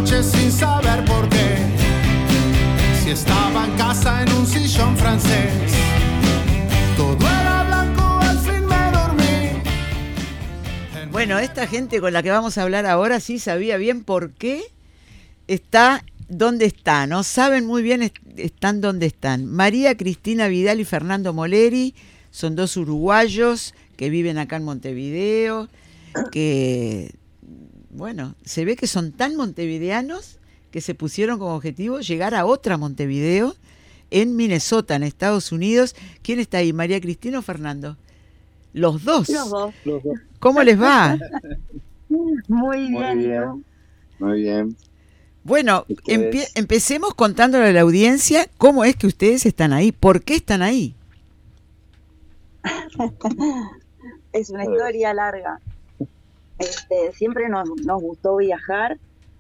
noche sin saber por qué. Si estaba en casa en un sillón francés, todo era blanco, al fin me dormí. Bueno, esta gente con la que vamos a hablar ahora sí sabía bien por qué está donde está, ¿no? Saben muy bien están donde están. María Cristina Vidal y Fernando Moleri son dos uruguayos que viven acá en Montevideo, que, bueno, se ve que son tan montevideanos que se pusieron como objetivo llegar a otra Montevideo en Minnesota, en Estados Unidos. ¿Quién está ahí, María Cristina o Fernando? Los dos. Los dos. ¿Cómo les va? Muy bien. Muy bien. Bueno, empecemos contándole a la audiencia cómo es que ustedes están ahí, por qué están ahí. Es una historia larga. Siempre nos gustó viajar,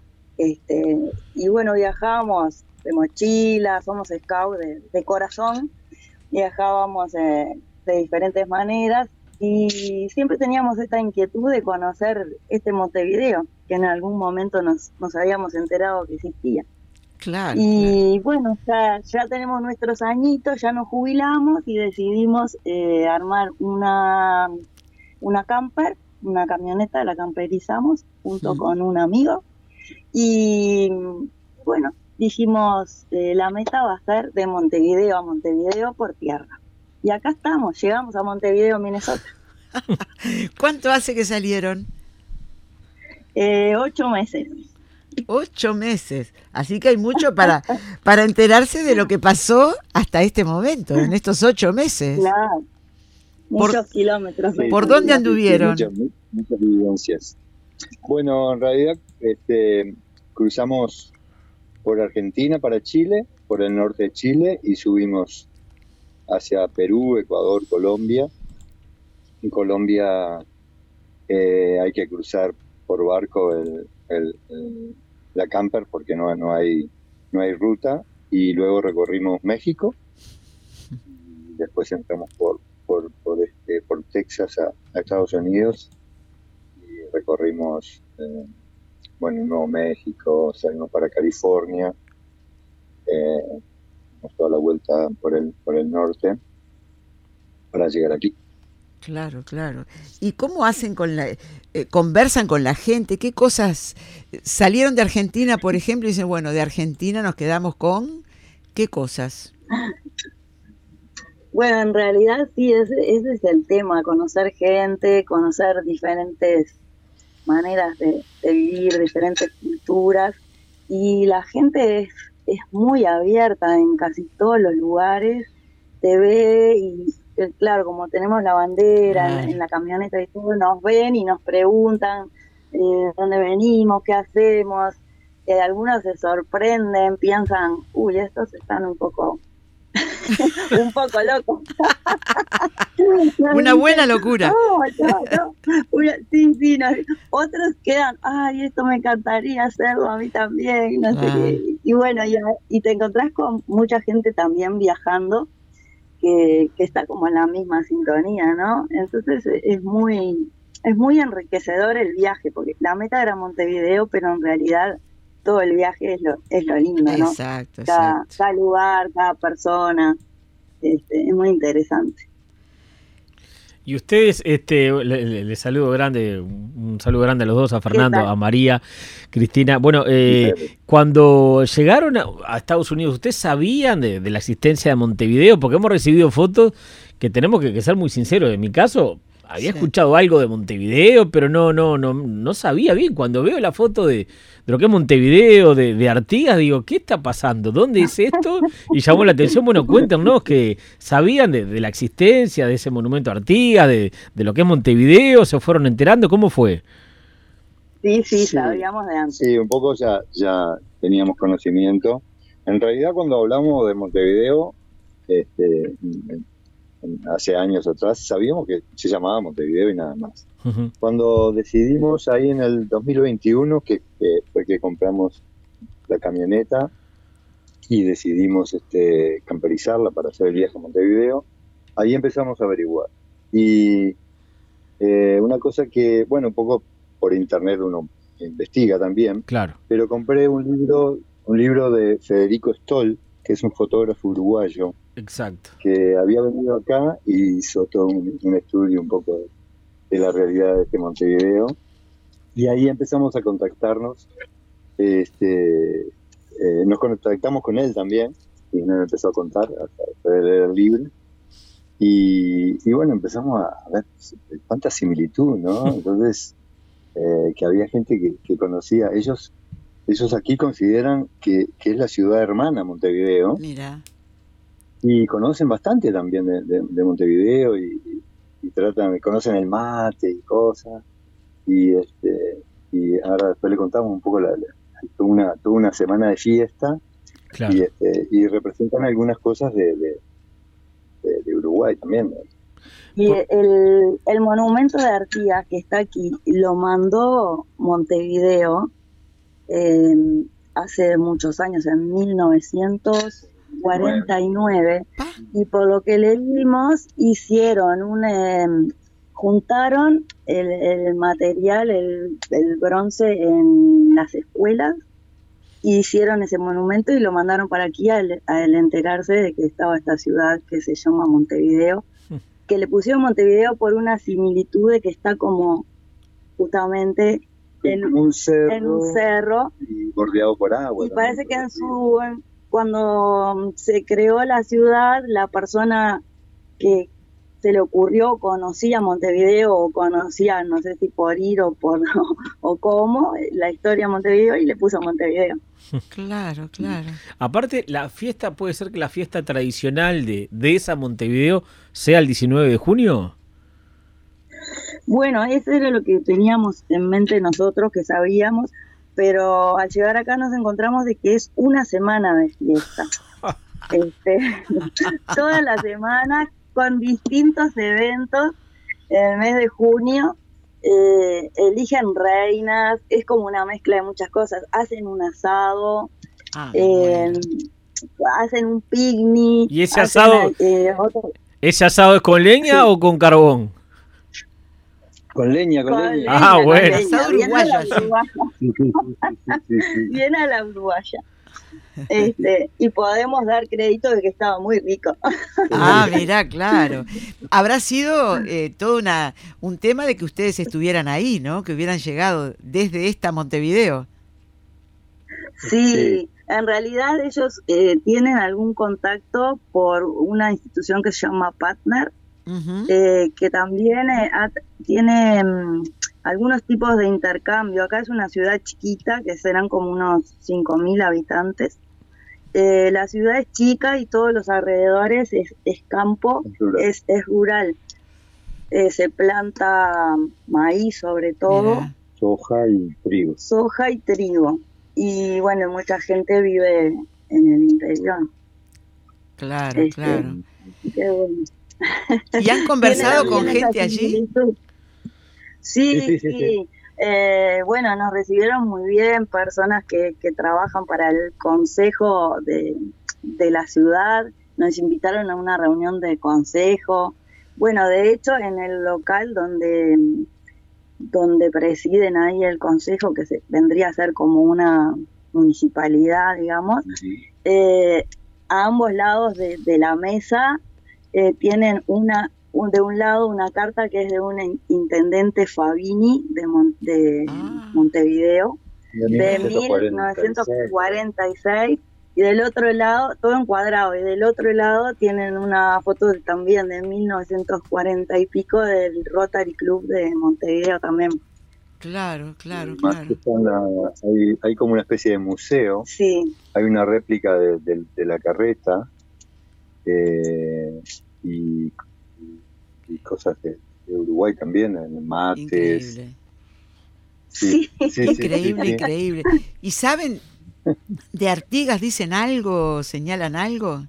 y bueno, viajábamos de mochila, somos scout de corazón, viajábamos de diferentes maneras y siempre teníamos esta inquietud de conocer Montevideo, que en algún momento nos habíamos enterado que existía. Claro. Y bueno, ya tenemos nuestros añitos, ya nos jubilamos y decidimos armar una camper, una camioneta, la camperizamos junto con un amigo. Y bueno, dijimos, la meta va a ser de Montevideo a Montevideo por tierra. Y acá estamos, llegamos a Montevideo, Minnesota. ¿Cuánto hace que salieron? 8 meses. 8 meses. Así que hay mucho para enterarse de lo que pasó hasta este momento, en estos 8 meses. Claro. Muchos kilómetros. ¿Por dónde anduvieron? Muchas vivencias. Bueno, en realidad cruzamos por Argentina para Chile, por el norte de Chile, y subimos hacia Perú, Ecuador, Colombia. En Colombia hay que cruzar por barco la camper porque no hay ruta, y luego recorrimos México y después entramos por Texas a Estados Unidos y recorrimos Nuevo México, salimos para California, dimos toda la vuelta por el norte para llegar aquí. Claro. ¿Y cómo hacen conversan con la gente? ¿Qué cosas salieron de Argentina, por ejemplo, y dicen, bueno, de Argentina nos quedamos con qué cosas? Bueno, en realidad sí, ese es el tema, conocer gente, conocer diferentes maneras de vivir, diferentes culturas, y la gente es muy abierta en casi todos los lugares, te ve y claro, como tenemos la bandera en la camioneta y todo, nos ven y nos preguntan dónde venimos, qué hacemos. Algunos se sorprenden, piensan, uy, estos están un poco locos. Una buena locura. No. Sí, no. Otros quedan, ay, esto me encantaría hacerlo a mí también, no sé qué. Y bueno, y te encontrás con mucha gente también viajando que está como en la misma sintonía, ¿no? Entonces es muy enriquecedor el viaje, porque la meta era Montevideo, pero en realidad todo el viaje es lo lindo, ¿no? Exacto. Cada lugar, cada persona, es muy interesante. Y ustedes, les saludo grande, un saludo grande a los dos, a Fernando, a María, Cristina. Bueno, cuando llegaron a Estados Unidos, ¿ustedes sabían de la existencia de Montevideo? Porque hemos recibido fotos que tenemos que ser muy sinceros. En mi caso, había escuchado algo de Montevideo, pero no sabía bien. Cuando veo la foto de lo que es Montevideo, de Artigas, digo, ¿qué está pasando? ¿Dónde es esto? Y llamó la atención, bueno, cuéntanos que sabían de la existencia de ese monumento a Artigas, de lo que es Montevideo, se fueron enterando, ¿cómo fue? Sí, sabíamos de antes. Sí, un poco ya teníamos conocimiento. En realidad, cuando hablamos de Montevideo, hace años atrás, sabíamos que se llamaba Montevideo y nada más. Uh-huh. Cuando decidimos ahí en el 2021, que fue que compramos la camioneta y decidimos camperizarla para hacer el viaje a Montevideo, ahí empezamos a averiguar. Y una cosa que, bueno, un poco por internet uno investiga también. Claro. Pero compré un libro de Federico Stoll, que es un fotógrafo uruguayo. Exacto. Que había venido acá y hizo todo un estudio un poco de la realidad de Montevideo. Y ahí empezamos a contactarnos. Nos contactamos con él también, y nos empezó a contar, a leer el libro. Y bueno, empezamos a ver cuánta similitud, ¿no? Entonces, que había gente que conocía. Ellos aquí consideran que es la ciudad hermana Montevideo. Mira. Y conocen bastante también de Montevideo y conocen el mate y cosas. Y ahora después le contamos un poco tuvo una semana de fiesta. Claro. Y representan algunas cosas de Uruguay también, ¿no? Y el monumento de Artigas que está aquí lo mandó Montevideo hace muchos años, en 1949, y por lo que leímos hicieron juntaron el material, el bronce en las escuelas, y hicieron ese monumento y lo mandaron para aquí al enterarse de que estaba esta ciudad que se llama Montevideo, que le pusieron Montevideo por una similitud de que está como justamente en un cerro y bordeado por agua. Y parece que cuando se creó la ciudad, la persona que se le ocurrió conocía Montevideo o conocía, no sé si por ir o cómo, la historia de Montevideo, y le puso Montevideo. Claro. Aparte, la fiesta, puede ser que la fiesta tradicional de esa Montevideo sea el 19 de junio. Bueno, eso era lo que teníamos en mente nosotros, que sabíamos, pero al llegar acá nos encontramos de que es una semana de fiesta. Toda la semana, con distintos eventos. En el mes de junio eligen reinas, es como una mezcla de muchas cosas. Hacen un asado, bueno. hacen un picnic. ¿Y ese asado, ese asado es con leña o con carbón? Con leña. Bueno. Asado uruguayo. Bien a la uruguaya. Y podemos dar crédito de que estaba muy rico. Mirá, claro. Habrá sido todo un tema de que ustedes estuvieran ahí, ¿no? Que hubieran llegado desde esta Montevideo. Sí, en realidad ellos tienen algún contacto por una institución que se llama Partner, que también tiene algunos tipos de intercambio. Acá es una ciudad chiquita, que serán como unos 5.000 habitantes. La ciudad es chica y todos los alrededores es campo, es rural. Se planta maíz sobre todo. Mira. Soja y trigo. Y bueno, mucha gente vive en el interior. Claro. Qué bueno. ¿Y han conversado con gente allí? Sí. Bueno, nos recibieron muy bien personas que trabajan para el consejo de la ciudad. Nos invitaron a una reunión de consejo. Bueno, de hecho, en el local donde presiden ahí el consejo, que vendría a ser como una municipalidad, digamos, a ambos lados de la mesa tienen de un lado una carta que es de un intendente Fabini de Montevideo, de 1946, y del otro lado, todo encuadrado, y del otro lado tienen una foto también de 1940 y pico del Rotary Club de Montevideo también. Claro. Hay como una especie de museo. Sí. Hay una réplica de la carreta y cosas de Uruguay también, en mates. Increíble. Sí. Increíble. ¿Y saben de Artigas? ¿Dicen algo? ¿Señalan algo?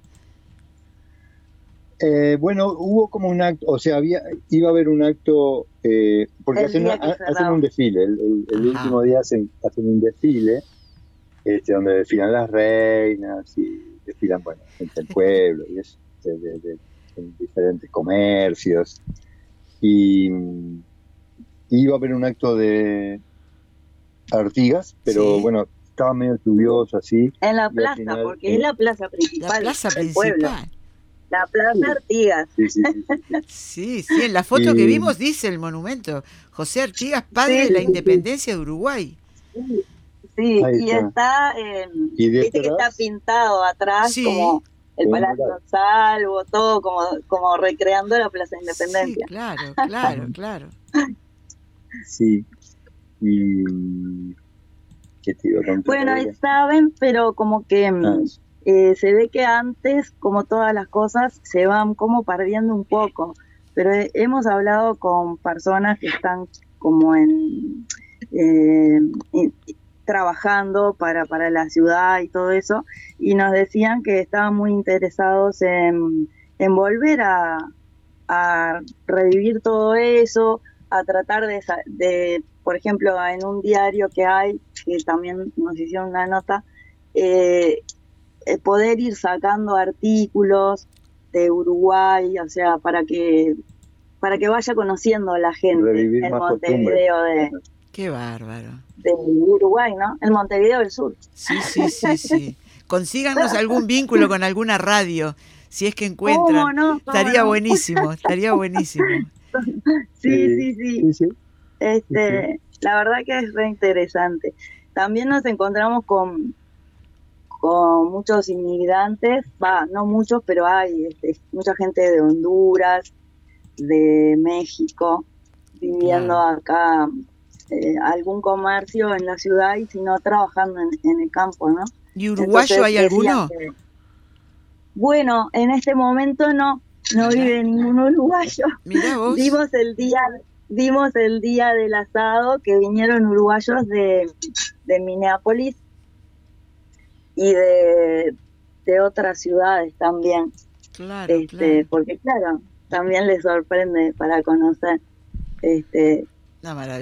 Bueno, hubo como un acto, o sea, iba a haber un acto, porque hacen un desfile, el último día hacen un desfile, donde desfilan las reinas y desfilan, bueno, gente del pueblo y eso, en diferentes comercios, y iba a haber un acto de Artigas, pero Sí. bueno, estaba medio lluvioso así. En la Y al plaza, final, porque es la plaza La principal plaza del pueblo. principal. La plaza Artigas. Sí, sí, sí. Sí, sí, en la foto que Y- vimos dice el monumento. José Artigas, padre Sí, de la sí, sí. independencia de Uruguay. Sí, Ahí y está. Y viste que está detrás, pintado atrás Sí. como el un Palacio mural. Salvo, todo como recreando la Plaza Sí, Independencia. claro, claro, claro. Sí. Y ¿qué te iba a contar Bueno, ahora? y saben, pero como que Ah, se ve que antes, como todas las cosas, se van como perdiendo un poco. Pero hemos hablado con personas que están como eh, en- trabajando para la ciudad y todo eso, y nos decían que estaban muy interesados en volver a revivir todo eso, a tratar de, por ejemplo, en un diario que hay, que también nos hicieron una nota, eh, poder ir sacando artículos de Uruguay, o sea, para que vaya conociendo la gente Revivir el más costumbres. Montevideo Qué bárbaro. de Uruguay, ¿no? El Montevideo del Sur. Sí, sí, sí, sí. Consíganos algún vínculo con alguna radio, si es que encuentran. ¿Cómo no? ¿Cómo Estaría no? buenísimo, estaría buenísimo. Sí, sí, sí. Sí, sí. La verdad que es re interesante. También nos encontramos con muchos inmigrantes, no muchos, pero hay mucha gente de Honduras, de México, viviendo Claro. acá, algún comercio en la ciudad y si no trabajando en el campo, ¿no? ¿Y uruguayo Entonces hay decían alguno? bueno, en este momento no vive ningún uruguayo. Mirá vos. Dimos el día del asado que vinieron uruguayos de Minneapolis y de otras ciudades también, Claro, claro. porque claro, también les sorprende para conocer. Una maravilla.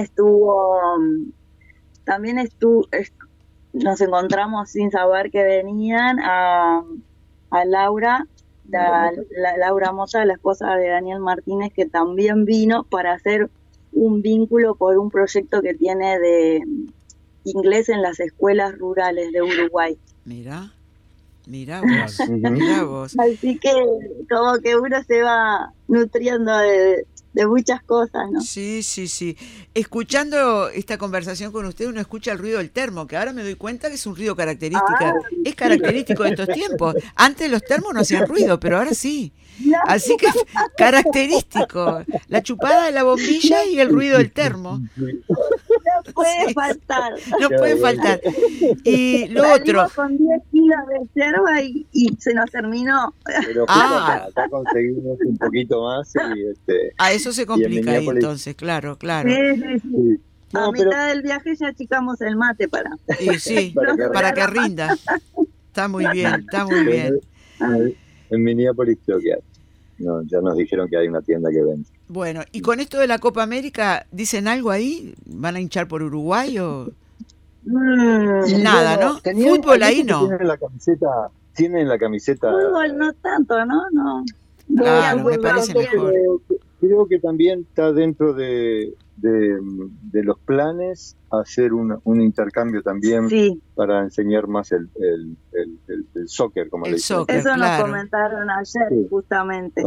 Nos encontramos sin saber que venían a Laura, Laura Mota, la esposa de Daniel Martínez, que también vino para hacer un vínculo por un proyecto que tiene de inglés en las escuelas rurales de Uruguay. Mirá vos, Ujú. mirá vos. Así que como que uno se va nutriendo de muchas cosas, ¿no? Sí, sí, sí. Escuchando esta conversación con usted, uno escucha el ruido del termo, que ahora me doy cuenta que es un ruido es característico de estos tiempos. Antes los termos no hacían ruido, pero ahora sí. Así que característico. La chupada de la bombilla y el ruido del termo. No puede Sí. faltar. No puede faltar. Y lo Salimos otro, con 10 kilos de yerba y se nos terminó. Pero justo Ah. acá conseguimos un poquito más y a eso se complica ahí Minneapolis. entonces, claro. Sí, sí, sí. sí. A No, mitad pero del viaje ya achicamos el mate para. Y sí, para que rinda. Está muy bien, está muy bien. en Minneapolis creo que hay. No, ya nos dijeron que hay una tienda que vende. Bueno, y con esto de la Copa América, ¿dicen algo ahí? ¿Van a hinchar por Uruguay o...? Nada, Bueno, ¿no? tenían- Fútbol ahí hay no. Tienen la camiseta. Fútbol no tanto, ¿no? No. Claro, me Fútbol parece no, mejor. Creo que también está dentro de los planes hacer un intercambio también Sí, para enseñar más el soccer, como El le dicen. soccer. eso claro. nos comentaron ayer, Sí. justamente.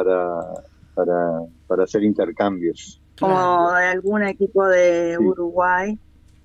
Para hacer intercambios. Como Claro. de algún equipo de Sí. Uruguay,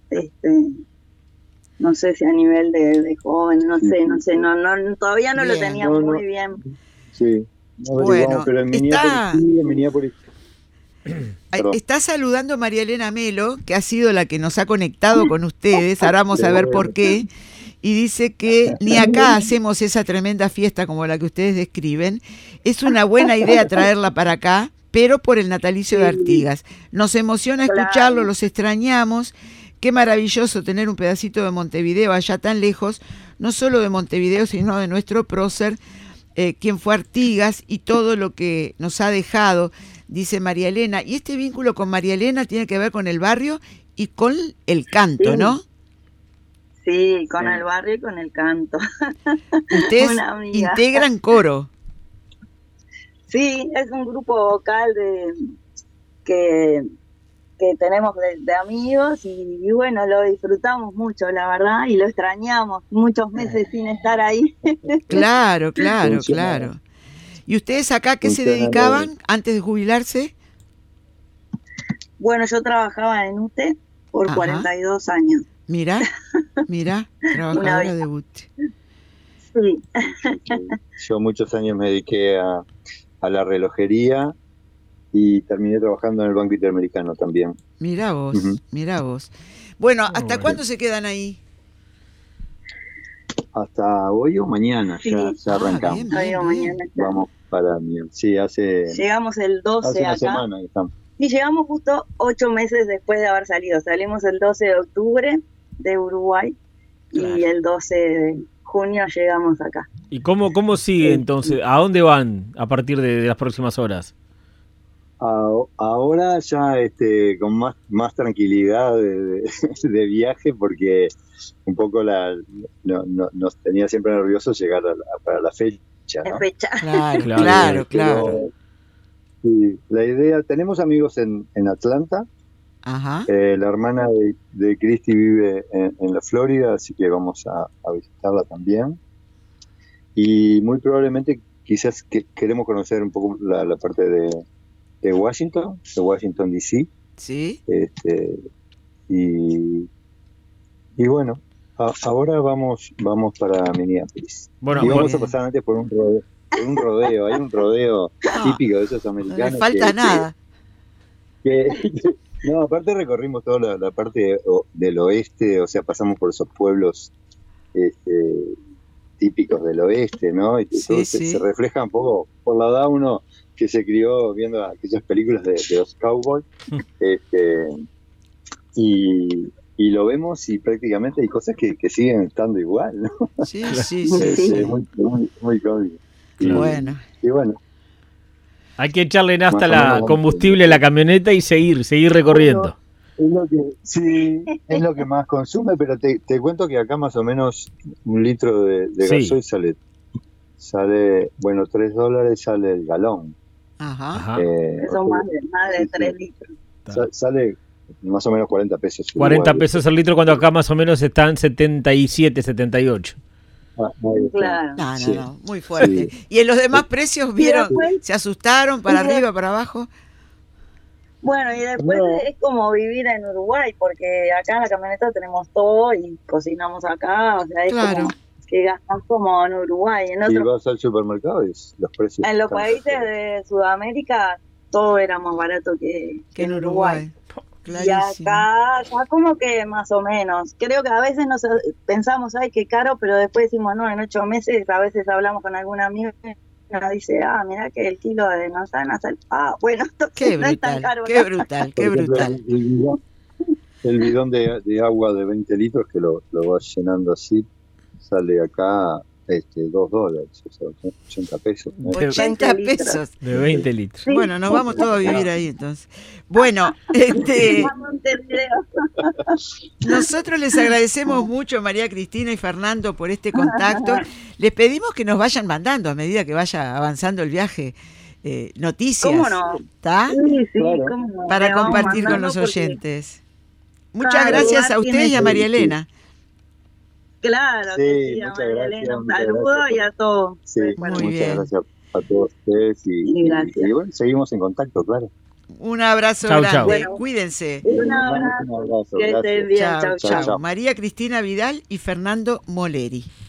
no sé si a nivel de joven, no Sí, sé, sí. no, todavía no lo Bien. tenía No, muy no. bien. Sí. No Bueno, averiguamos, pero en Minneapolis sí, en Minneapolis. Perdón. Está saludando María Elena Melo, que ha sido la que nos ha conectado con ustedes, ahora vamos a ver por qué, y dice que ni acá hacemos esa tremenda fiesta como la que ustedes describen. Es una buena idea traerla para acá, pero por el natalicio de Artigas. Nos emociona Claro. escucharlo, los extrañamos. Qué maravilloso tener un pedacito de Montevideo allá tan lejos, no solo de Montevideo, sino de nuestro prócer, quien fue Artigas y todo lo que nos ha dejado, dice María Elena. Y este vínculo con María Elena tiene que ver con el barrio y con el canto, Sí. ¿no? Sí, con Sí. el barrio y con el canto. Ustedes Una amiga. integran coro. Sí, es un grupo vocal que que tenemos de amigos y bueno, lo disfrutamos mucho, la verdad, y lo extrañamos, muchos meses sin estar ahí. Claro, claro. ¿Y ustedes acá qué se dedicaban antes de jubilarse? Bueno, yo trabajaba en UTE por 42 años. Mirá, trabajadora de UTE. Sí. Yo muchos años me dediqué a la relojería y terminé trabajando en el Banco Interamericano también. Mirá vos. Bueno, ¿hasta cuándo se quedan ahí? Hasta hoy o mañana, sí. ya arrancamos. Hoy o mañana. Vamos para sí, llegamos el 12 hace una acá. semana que estamos. Y llegamos justo 8 meses después de haber salido. Salimos el 12 de octubre de Uruguay y el 12 de junio llegamos acá. ¿Y cómo sigue entonces? ¿A dónde van a partir de las próximas horas? Ahora ya con más tranquilidad de viaje, porque un poco nos tenía siempre nerviosos llegar para la fecha, ¿no? Claro. Sí, la idea, tenemos amigos en Atlanta. Ajá. La hermana de Cristi vive en la Florida, así que vamos a visitarla también. Y muy probablemente quizás queremos conocer un poco la parte de Washington DC. Sí. Y bueno, ahora vamos para Minneapolis. Bueno, y vamos a pasar antes por un rodeo. Hay un rodeo típico de esos americanos. No le falta nada. No, aparte recorrimos toda la parte del oeste, o sea, pasamos por esos pueblos típicos del oeste, ¿no? Y todo se refleja un poco por la edad uno que se crió viendo aquellas películas de los cowboys, y lo vemos y prácticamente hay cosas que siguen estando igual, ¿no? Sí. Es muy cómico. Y bueno. Hay que echarle nafta la combustible a la camioneta y seguir recorriendo. Es lo que más consume, pero te cuento que acá más o menos un litro de gasoil sale, bueno, $3 sale el galón. Ajá. Son más de 3 litros. Sale más o menos 40 pesos. 40 pesos el litro, cuando acá más o menos están 77, 78. Claro. No, muy fuerte. Sí. ¿Y en los demás precios vieron? ¿Se asustaron para arriba, para abajo? Bueno, y después es como vivir en Uruguay, porque acá en la camioneta tenemos todo y cocinamos acá, o sea, es como que gastas como en Uruguay. Y vas al supermercado y los precios. En los países de Sudamérica todo era más barato que en Uruguay. Clarísimo. Y acá como que más o menos. Creo que a veces pensamos, ay, qué caro, pero después decimos, no, en 8 meses a veces hablamos con algún amigo y nos dice, mirá que el kilo de manzana sale. Bueno, qué no brutal, es tan caro. Qué brutal. El bidón de agua de 20 litros que lo vas llenando así, sale acá $2, o sea, 80 pesos. 80 pesos. De 20 litros. Sí. Bueno, nos vamos todos a vivir ahí entonces. Bueno, nosotros les agradecemos mucho, María Cristina y Fernando, por este contacto. Les pedimos que nos vayan mandando a medida que vaya avanzando el viaje noticias. ¿Cómo no? ¿Está? Sí, claro. ¿cómo no? Para compartir con los oyentes. Muchas gracias a usted y a María Elena. Claro, sí, a muchas María gracias. Elena, un saludo y a todos. Sí, Muy muchas bien. gracias a todos ustedes y bueno, seguimos en contacto, claro. Un abrazo Chau, grande, chau. Bueno, cuídense. Un abrazo. Un abrazo, Que estén bien. Chau, Chau. chau. María Cristina Vidal y Fernando Moleri.